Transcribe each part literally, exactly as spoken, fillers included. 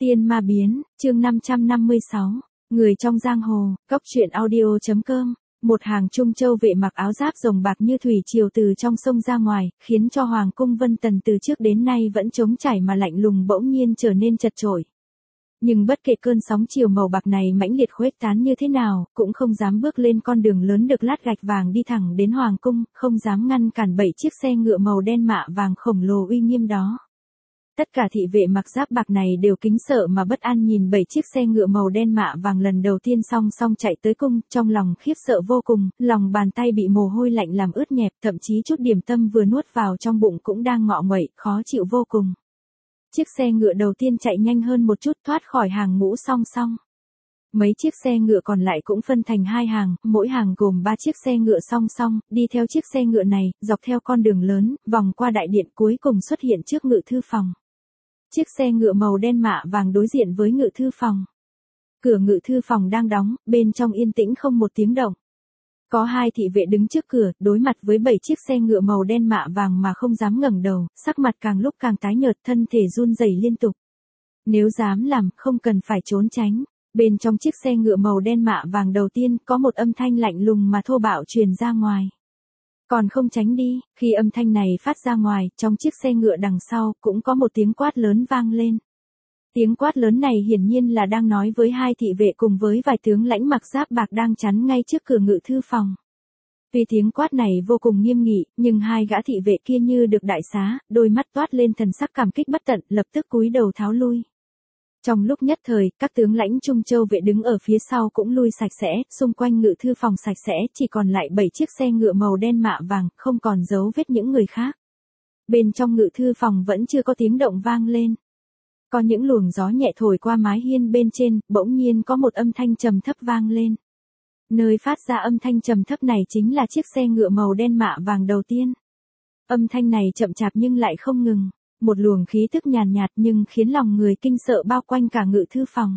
Tiên ma biến, chương năm trăm năm mươi sáu, người trong giang hồ, cốc truyện audio.com. Một hàng Trung Châu vệ mặc áo giáp rồng bạc như thủy triều từ trong sông ra ngoài, khiến cho Hoàng cung Vân Tần từ trước đến nay vẫn trống trải mà lạnh lùng bỗng nhiên trở nên chật chội. Nhưng bất kể cơn sóng chiều màu bạc này mãnh liệt khuếch tán như thế nào, cũng không dám bước lên con đường lớn được lát gạch vàng đi thẳng đến Hoàng cung, không dám ngăn cản bảy chiếc xe ngựa màu đen mạ vàng khổng lồ uy nghiêm đó. Tất cả thị vệ mặc giáp bạc này đều kính sợ mà bất an nhìn bảy chiếc xe ngựa màu đen mạ vàng lần đầu tiên song song chạy tới cung, trong lòng khiếp sợ vô cùng, lòng bàn tay bị mồ hôi lạnh làm ướt nhẹp, thậm chí chút điểm tâm vừa nuốt vào trong bụng cũng đang ngọ nguậy, khó chịu vô cùng. Chiếc xe ngựa đầu tiên chạy nhanh hơn một chút thoát khỏi hàng ngũ song song. Mấy chiếc xe ngựa còn lại cũng phân thành hai hàng, mỗi hàng gồm ba chiếc xe ngựa song song, đi theo chiếc xe ngựa này, dọc theo con đường lớn, vòng qua đại điện cuối cùng xuất hiện trước ngự thư phòng. Chiếc xe ngựa màu đen mạ vàng đối diện với ngự thư phòng. Cửa ngự thư phòng đang đóng, bên trong yên tĩnh không một tiếng động. Có hai thị vệ đứng trước cửa, đối mặt với bảy chiếc xe ngựa màu đen mạ vàng mà không dám ngẩng đầu, sắc mặt càng lúc càng tái nhợt, thân thể run rẩy liên tục. Nếu dám làm, không cần phải trốn tránh. Bên trong chiếc xe ngựa màu đen mạ vàng đầu tiên, có một âm thanh lạnh lùng mà thô bạo truyền ra ngoài. Còn không tránh đi, khi âm thanh này phát ra ngoài, trong chiếc xe ngựa đằng sau, cũng có một tiếng quát lớn vang lên. Tiếng quát lớn này hiển nhiên là đang nói với hai thị vệ cùng với vài tướng lãnh mặc giáp bạc đang chắn ngay trước cửa ngự thư phòng. Tuy tiếng quát này vô cùng nghiêm nghị, nhưng hai gã thị vệ kia như được đại xá, đôi mắt toát lên thần sắc cảm kích bất tận, lập tức cúi đầu tháo lui. Trong lúc nhất thời, các tướng lãnh Trung Châu vệ đứng ở phía sau cũng lui sạch sẽ, xung quanh ngự thư phòng sạch sẽ, chỉ còn lại bảy chiếc xe ngựa màu đen mạ vàng, không còn dấu vết những người khác. Bên trong ngự thư phòng vẫn chưa có tiếng động vang lên. Có những luồng gió nhẹ thổi qua mái hiên bên trên, bỗng nhiên có một âm thanh trầm thấp vang lên. Nơi phát ra âm thanh trầm thấp này chính là chiếc xe ngựa màu đen mạ vàng đầu tiên. Âm thanh này chậm chạp nhưng lại không ngừng. Một luồng khí tức nhàn nhạt, nhạt nhưng khiến lòng người kinh sợ bao quanh cả ngự thư phòng.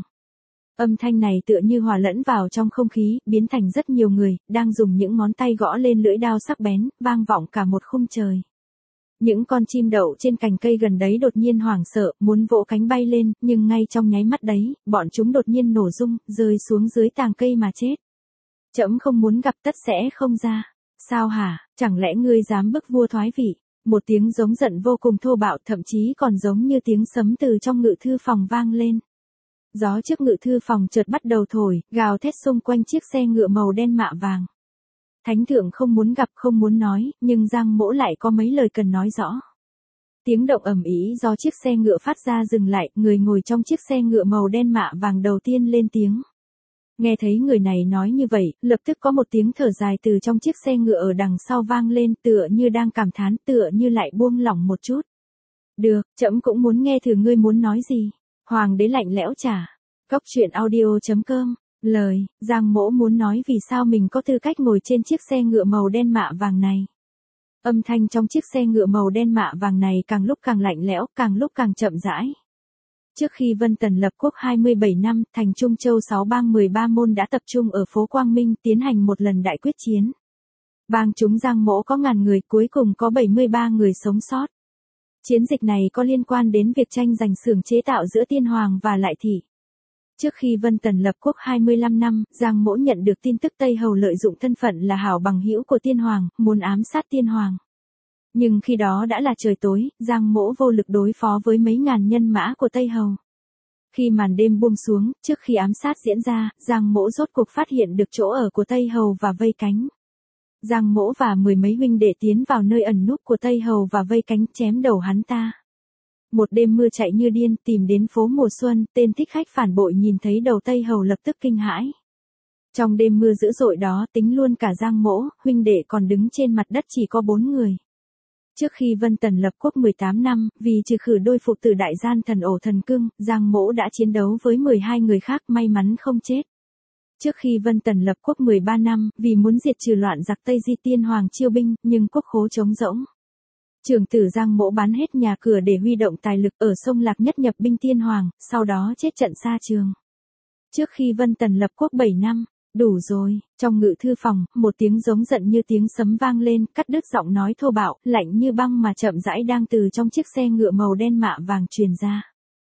Âm thanh này tựa như hòa lẫn vào trong không khí, biến thành rất nhiều người, đang dùng những ngón tay gõ lên lưỡi đao sắc bén, vang vọng cả một khung trời. Những con chim đậu trên cành cây gần đấy đột nhiên hoảng sợ, muốn vỗ cánh bay lên, nhưng ngay trong nháy mắt đấy, bọn chúng đột nhiên nổ rung, rơi xuống dưới tàng cây mà chết. Trẫm không muốn gặp tất sẽ không ra. Sao hả, chẳng lẽ ngươi dám bức vua thoái vị? Một tiếng giống giận vô cùng thô bạo, thậm chí còn giống như tiếng sấm từ trong ngự thư phòng vang lên. Gió trước ngự thư phòng chợt bắt đầu thổi, gào thét xung quanh chiếc xe ngựa màu đen mạ vàng. Thánh thượng không muốn gặp không muốn nói, nhưng Giang Mỗ lại có mấy lời cần nói rõ. Tiếng động ầm ĩ do chiếc xe ngựa phát ra dừng lại, người ngồi trong chiếc xe ngựa màu đen mạ vàng đầu tiên lên tiếng. Nghe thấy người này nói như vậy, lập tức có một tiếng thở dài từ trong chiếc xe ngựa ở đằng sau vang lên, tựa như đang cảm thán, tựa như lại buông lỏng một chút. Được, trẫm cũng muốn nghe thử ngươi muốn nói gì. Hoàng đế lạnh lẽo trả. Cốc truyện audio.com. Lời, Giang Mỗ muốn nói vì sao mình có tư cách ngồi trên chiếc xe ngựa màu đen mạ vàng này. Âm thanh trong chiếc xe ngựa màu đen mạ vàng này càng lúc càng lạnh lẽo, càng lúc càng chậm rãi. Trước khi Vân Tần lập quốc hai mươi bảy năm, thành Trung Châu sáu bang mười ba môn đã tập trung ở phố Quang Minh tiến hành một lần đại quyết chiến. Bang chúng Giang Mỗ có ngàn người, cuối cùng có bảy mươi ba người sống sót. Chiến dịch này có liên quan đến việc tranh giành xưởng chế tạo giữa Tiên Hoàng và Lại Thị. Trước khi Vân Tần lập quốc hai mươi lăm năm, Giang Mỗ nhận được tin tức Tây Hầu lợi dụng thân phận là hảo bằng hữu của Tiên Hoàng, muốn ám sát Tiên Hoàng. Nhưng khi đó đã là trời tối, Giang Mỗ vô lực đối phó với mấy ngàn nhân mã của Tây Hầu. Khi màn đêm buông xuống, trước khi ám sát diễn ra, Giang Mỗ rốt cuộc phát hiện được chỗ ở của Tây Hầu và vây cánh. Giang Mỗ và mười mấy huynh đệ tiến vào nơi ẩn núp của Tây Hầu và vây cánh chém đầu hắn ta. Một đêm mưa chạy như điên, tìm đến phố mùa xuân, tên thích khách phản bội nhìn thấy đầu Tây Hầu lập tức kinh hãi. Trong đêm mưa dữ dội đó, tính luôn cả Giang Mỗ, huynh đệ còn đứng trên mặt đất chỉ có bốn người. Trước khi Vân Tần lập quốc mười tám năm, vì trừ khử đôi phụ tử đại gian thần ổ thần cưng, Giang Mỗ đã chiến đấu với mười hai người khác, may mắn không chết. Trước khi Vân Tần lập quốc mười ba năm, vì muốn diệt trừ loạn giặc Tây Di Tiên Hoàng chiêu binh, nhưng quốc khố trống rỗng. Trưởng tử Giang Mỗ bán hết nhà cửa để huy động tài lực ở sông Lạc Nhất nhập binh Tiên Hoàng, sau đó chết trận xa trường. Trước khi Vân Tần lập quốc bảy năm, đủ rồi, trong ngự thư phòng, một tiếng giống giận như tiếng sấm vang lên, cắt đứt giọng nói thô bạo, lạnh như băng mà chậm rãi đang từ trong chiếc xe ngựa màu đen mạ vàng truyền ra.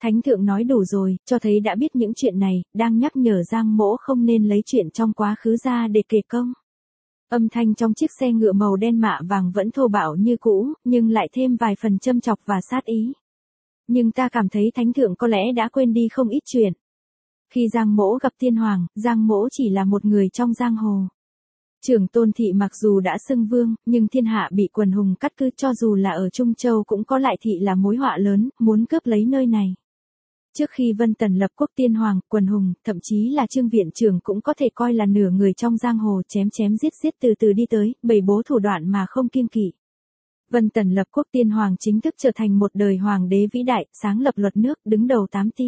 Thánh thượng nói đủ rồi, cho thấy đã biết những chuyện này, đang nhắc nhở Giang Mỗ không nên lấy chuyện trong quá khứ ra để kể công. Âm thanh trong chiếc xe ngựa màu đen mạ vàng vẫn thô bạo như cũ, nhưng lại thêm vài phần châm chọc và sát ý. Nhưng ta cảm thấy thánh thượng có lẽ đã quên đi không ít chuyện. Khi Giang Mỗ gặp tiên hoàng, Giang Mỗ chỉ là một người trong giang hồ. Trưởng Tôn thị mặc dù đã xưng vương, nhưng thiên hạ bị quần hùng cắt cứ, cho dù là ở Trung Châu cũng có lại thị là mối họa lớn, muốn cướp lấy nơi này. Trước khi Vân Tần lập quốc, tiên hoàng, quần hùng, thậm chí là Trương viện trưởng cũng có thể coi là nửa người trong giang hồ, chém chém giết giết từ từ đi tới, bày bố thủ đoạn mà không kiêng kỵ. Vân Tần lập quốc, tiên hoàng chính thức trở thành một đời hoàng đế vĩ đại, sáng lập luật nước, đứng đầu tám ty.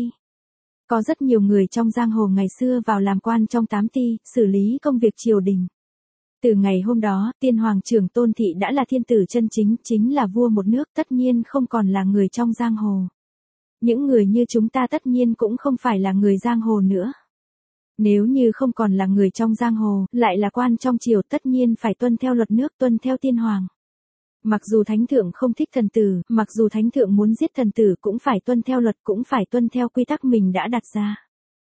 Có rất nhiều người trong giang hồ ngày xưa vào làm quan trong tám ty, xử lý công việc triều đình. Từ ngày hôm đó, tiên hoàng Trưởng Tôn thị đã là thiên tử chân chính, chính là vua một nước, tất nhiên không còn là người trong giang hồ. Những người như chúng ta tất nhiên cũng không phải là người giang hồ nữa. Nếu như không còn là người trong giang hồ, lại là quan trong triều, tất nhiên phải tuân theo luật nước, tuân theo tiên hoàng. Mặc dù thánh thượng không thích thần tử, mặc dù thánh thượng muốn giết thần tử cũng phải tuân theo luật, cũng phải tuân theo quy tắc mình đã đặt ra.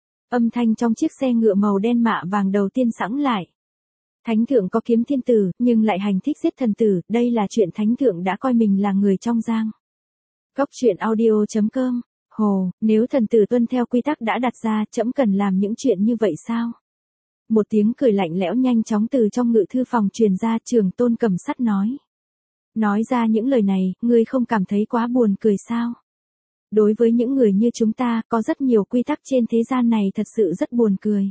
Âm thanh trong chiếc xe ngựa màu đen mạ vàng đầu tiên sẵn lại. Thánh thượng có kiếm thiên tử, nhưng lại hành thích giết thần tử, đây là chuyện thánh thượng đã coi mình là người trong giang. Cốc truyện audio chấm com. Hồ, nếu thần tử tuân theo quy tắc đã đặt ra, trẫm cần làm những chuyện như vậy sao? Một tiếng cười lạnh lẽo nhanh chóng từ trong ngự thư phòng truyền ra, Trường Tôn cầm sắt nói. Nói ra những lời này, ngươi không cảm thấy quá buồn cười sao? Đối với những người như chúng ta, có rất nhiều quy tắc trên thế gian này thật sự rất buồn cười.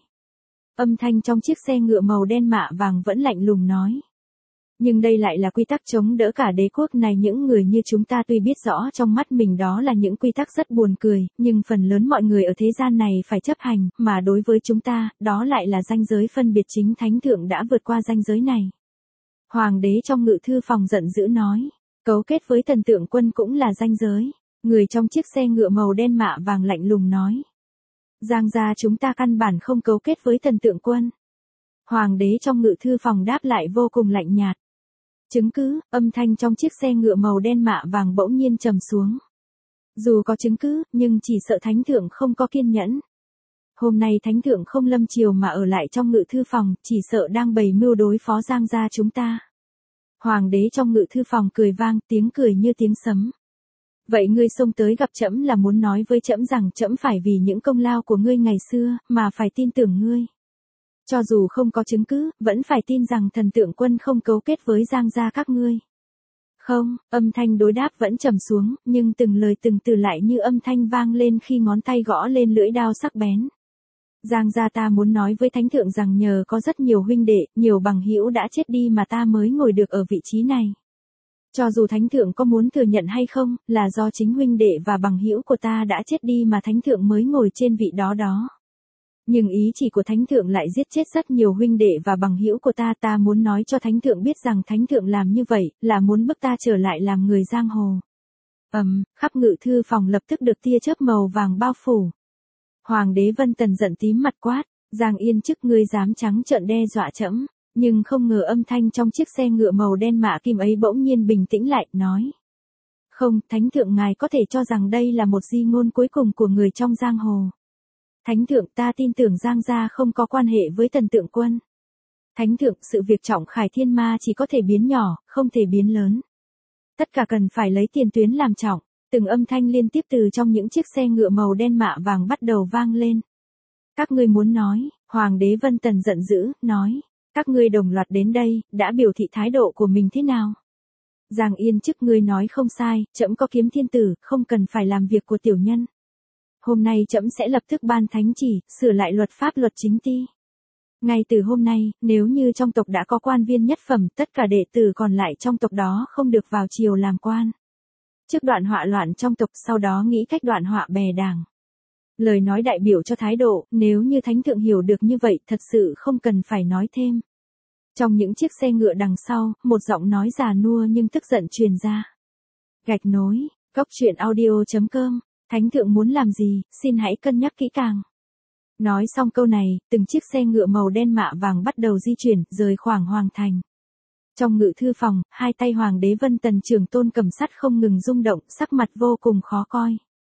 Âm thanh trong chiếc xe ngựa màu đen mạ vàng vẫn lạnh lùng nói. Nhưng đây lại là quy tắc chống đỡ cả đế quốc này, những người như chúng ta tuy biết rõ trong mắt mình đó là những quy tắc rất buồn cười, nhưng phần lớn mọi người ở thế gian này phải chấp hành, mà đối với chúng ta, đó lại là ranh giới phân biệt, chính thánh thượng đã vượt qua ranh giới này. Hoàng đế trong ngự thư phòng giận dữ nói, cấu kết với thần tượng quân cũng là ranh giới. Người trong chiếc xe ngựa màu đen mạ vàng lạnh lùng nói. Giang gia chúng ta căn bản không cấu kết với thần tượng quân. Hoàng đế trong ngự thư phòng đáp lại vô cùng lạnh nhạt. Chứng cứ, âm thanh trong chiếc xe ngựa màu đen mạ vàng bỗng nhiên trầm xuống. Dù có chứng cứ, nhưng chỉ sợ thánh thượng không có kiên nhẫn. Hôm nay thánh thượng không lâm triều mà ở lại trong ngự thư phòng, chỉ sợ đang bày mưu đối phó Giang gia chúng ta. Hoàng đế trong ngự thư phòng cười vang, tiếng cười như tiếng sấm. Vậy ngươi xông tới gặp trẫm là muốn nói với trẫm rằng trẫm phải vì những công lao của ngươi ngày xưa, mà phải tin tưởng ngươi. Cho dù không có chứng cứ, vẫn phải tin rằng thần tượng quân không cấu kết với Giang gia các ngươi. Không, âm thanh đối đáp vẫn trầm xuống, nhưng từng lời từng từ lại như âm thanh vang lên khi ngón tay gõ lên lưỡi đao sắc bén. Giang gia ta muốn nói với thánh thượng rằng nhờ có rất nhiều huynh đệ, nhiều bằng hữu đã chết đi mà ta mới ngồi được ở vị trí này. Cho dù thánh thượng có muốn thừa nhận hay không, là do chính huynh đệ và bằng hữu của ta đã chết đi mà thánh thượng mới ngồi trên vị đó đó. Nhưng ý chỉ của thánh thượng lại giết chết rất nhiều huynh đệ và bằng hữu của ta, ta muốn nói cho thánh thượng biết rằng thánh thượng làm như vậy, là muốn bức ta trở lại làm người giang hồ. Ầm, um, khắp ngự thư phòng lập tức được tia chớp màu vàng bao phủ. Hoàng đế Vân Tần giận tím mặt quát, Giang Yên Chức ngươi dám trắng trợn đe dọa trẫm, nhưng không ngờ âm thanh trong chiếc xe ngựa màu đen mạ kim ấy bỗng nhiên bình tĩnh lại, nói. Không, thánh thượng ngài có thể cho rằng đây là một di ngôn cuối cùng của người trong giang hồ. Thánh thượng, ta tin tưởng Giang gia không có quan hệ với thần tượng quân. Thánh thượng, sự việc trọng khải thiên ma chỉ có thể biến nhỏ, không thể biến lớn. Tất cả cần phải lấy tiền tuyến làm trọng. Từng âm thanh liên tiếp từ trong những chiếc xe ngựa màu đen mạ vàng bắt đầu vang lên. Các ngươi muốn nói, Hoàng đế Vân Tần giận dữ, nói. Các ngươi đồng loạt đến đây, đã biểu thị thái độ của mình thế nào? Giang Yên Chức ngươi nói không sai, trẫm có kiếm thiên tử, không cần phải làm việc của tiểu nhân. Hôm nay trẫm sẽ lập tức ban thánh chỉ, sửa lại luật pháp luật chính ty. Ngay từ hôm nay, nếu như trong tộc đã có quan viên nhất phẩm, tất cả đệ tử còn lại trong tộc đó không được vào triều làm quan. Trước đoạn họa loạn trong tộc, sau đó nghĩ cách đoạn họa bè đảng. Lời nói đại biểu cho thái độ, nếu như thánh thượng hiểu được như vậy, thật sự không cần phải nói thêm. Trong những chiếc xe ngựa đằng sau, một giọng nói già nua nhưng tức giận truyền ra. Gạch nối, cốc truyện audio chấm com, thánh thượng muốn làm gì, xin hãy cân nhắc kỹ càng. Nói xong câu này, từng chiếc xe ngựa màu đen mạ vàng bắt đầu di chuyển, rời khoảng hoàng thành. Trong ngự thư phòng, hai tay Hoàng đế Vân Tần Trường Tôn cầm sắt không ngừng rung động, sắc mặt vô cùng khó coi.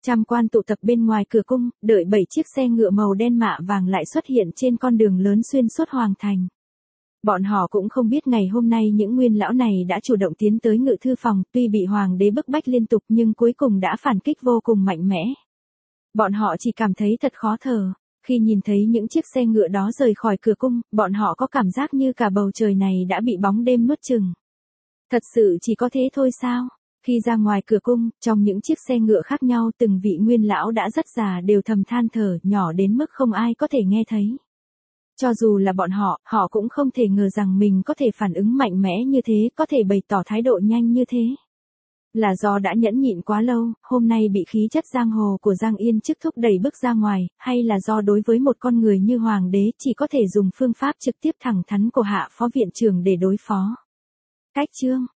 Trăm quan tụ tập bên ngoài cửa cung, đợi bảy chiếc xe ngựa màu đen mạ vàng lại xuất hiện trên con đường lớn xuyên suốt hoàng thành. Bọn họ cũng không biết ngày hôm nay những nguyên lão này đã chủ động tiến tới ngự thư phòng, tuy bị hoàng đế bức bách liên tục nhưng cuối cùng đã phản kích vô cùng mạnh mẽ. Bọn họ chỉ cảm thấy thật khó thở. Khi nhìn thấy những chiếc xe ngựa đó rời khỏi cửa cung, bọn họ có cảm giác như cả bầu trời này đã bị bóng đêm nuốt chửng. Thật sự chỉ có thế thôi sao? Khi ra ngoài cửa cung, trong những chiếc xe ngựa khác nhau từng vị nguyên lão đã rất già đều thầm than thở, nhỏ đến mức không ai có thể nghe thấy. Cho dù là bọn họ, họ cũng không thể ngờ rằng mình có thể phản ứng mạnh mẽ như thế, có thể bày tỏ thái độ nhanh như thế. Là do đã nhẫn nhịn quá lâu, hôm nay bị khí chất giang hồ của Giang Yên Chức thúc đẩy bước ra ngoài, hay là do đối với một con người như hoàng đế chỉ có thể dùng phương pháp trực tiếp thẳng thắn của hạ phó viện trưởng để đối phó. Cách chương